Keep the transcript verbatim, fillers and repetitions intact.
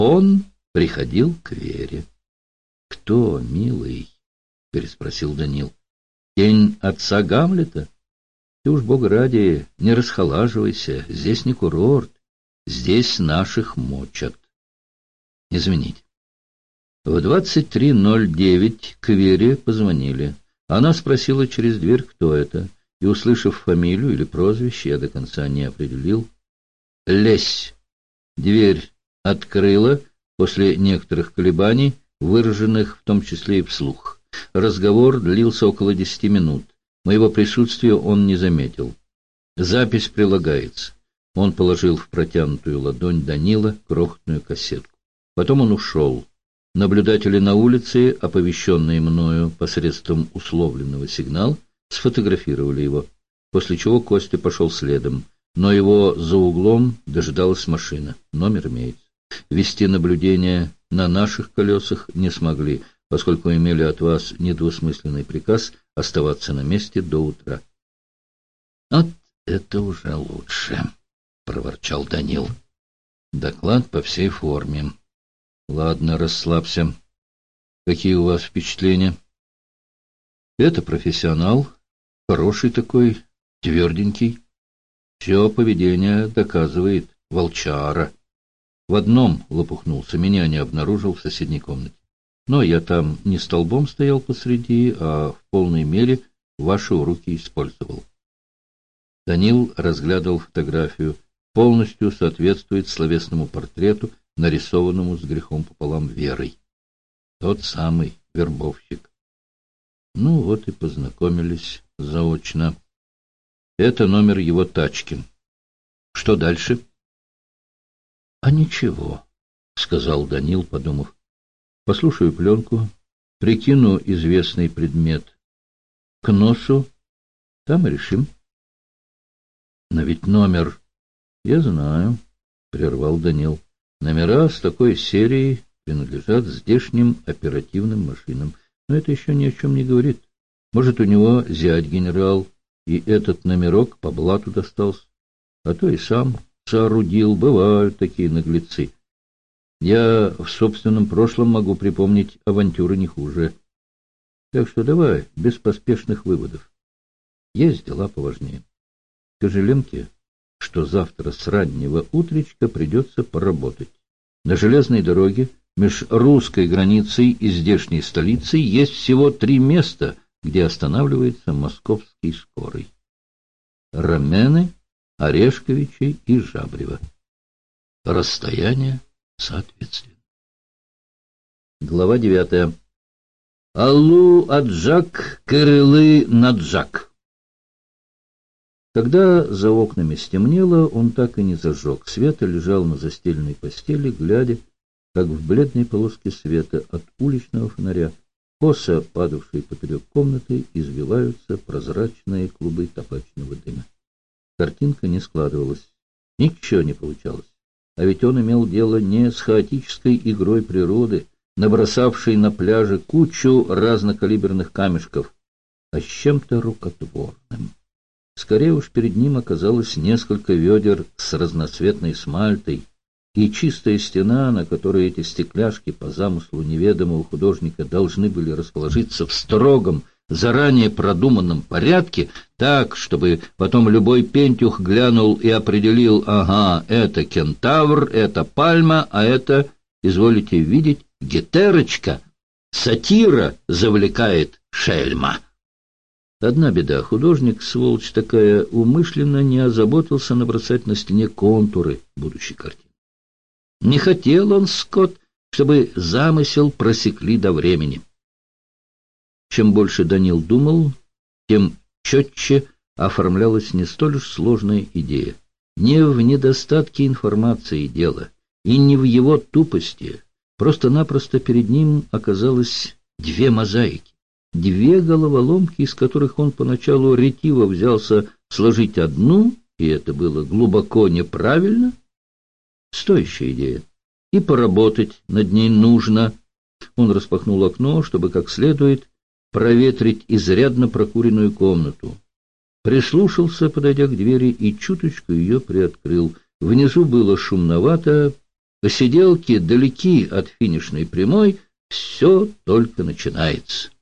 Он приходил к Вере. — Кто, милый? — переспросил Данил. — Тень отца Гамлета? Ты уж, бога ради, не расхолаживайся. Здесь не курорт. Здесь наших мочат. Извините. В двадцать три ноль девять к Вере позвонили. Она спросила через дверь, кто это, и, услышав фамилию или прозвище, я до конца не определил. «Лезь!» Дверь открыла после некоторых колебаний, выраженных в том числе и вслух. Разговор длился около десяти минут. Моего присутствия он не заметил. Запись прилагается. Он положил в протянутую ладонь Данила крохотную кассетку. Потом он ушел. Наблюдатели на улице, оповещенные мною посредством условленного сигнала, сфотографировали его, после чего Костя пошел следом. Но его за углом дожидалась машина. Номер имеется. Вести наблюдение на наших колесах не смогли, поскольку имели от вас недвусмысленный приказ оставаться на месте до утра. — Вот это уже лучше, — проворчал Данил. — Доклад по всей форме. — Ладно, расслабься. Какие у вас впечатления? — Это профессионал, хороший такой, тверденький. Все поведение доказывает волчара. В одном лопухнулся, меня не обнаружил в соседней комнате. Но я там не столбом стоял посреди, а в полной мере ваши уроки использовал. Данил разглядывал фотографию. Полностью соответствует словесному портрету, нарисованному с грехом пополам Верой. Тот самый вербовщик. Ну вот и познакомились заочно. Это номер его тачки. Что дальше? — А ничего, — сказал Данил, подумав. — Послушаю пленку, прикину известный предмет к носу, там и решим. — Но ведь номер... — Я знаю, — прервал Данил. — Номера с такой серией принадлежат здешним оперативным машинам. Но это еще ни о чем не говорит. Может, у него зять генерал, и этот номерок по блату достался. А то и сам соорудил. Бывают такие наглецы. Я в собственном прошлом могу припомнить авантюры не хуже. Так что давай, без поспешных выводов. Есть дела поважнее. Скажи Ленке, что завтра с раннего утречка придется поработать. На железной дороге меж русской границей и здешней столицей есть всего три места, где останавливается московский скорый. Рамены, Орешковичи и Жабрево. Расстояние соответственно. Глава девятая. Аллу аджак, кырылы наджак. Когда за окнами стемнело, он так и не зажег света, лежал на застеленной постели, глядя, как в бледной полоске света от уличного фонаря, косо падавшие поперек комнаты, извиваются прозрачные клубы табачного дыма. Картинка не складывалась, ничего не получалось. А ведь он имел дело не с хаотической игрой природы, набросавшей на пляже кучу разнокалиберных камешков, а с чем-то рукотворным. Скорее уж перед ним оказалось несколько ведер с разноцветной смальтой, и чистая стена, на которой эти стекляшки по замыслу неведомого художника должны были расположиться в строгом, заранее продуманном порядке, так, чтобы потом любой пентюх глянул и определил: ага, это кентавр, это пальма, а это, изволите видеть, гетерочка, сатира завлекает шельма. Одна беда: художник, сволочь такая, умышленно не озаботился набросать на стене контуры будущей картины. Не хотел он, скот, чтобы замысел просекли до времени. Чем больше Данил думал, тем четче оформлялась не столь уж сложная идея. Не в недостатке информации дело, и не в его тупости. Просто-напросто перед ним оказалось две мозаики, две головоломки, из которых он поначалу ретиво взялся сложить одну, и это было глубоко неправильно. Стоящая идея, и поработать над ней нужно. Он распахнул окно, чтобы как следует проветрить изрядно прокуренную комнату. Прислушался, подойдя к двери, и чуточку ее приоткрыл. Внизу было шумновато, Посиделки далеки от финишной прямой, все только начинается.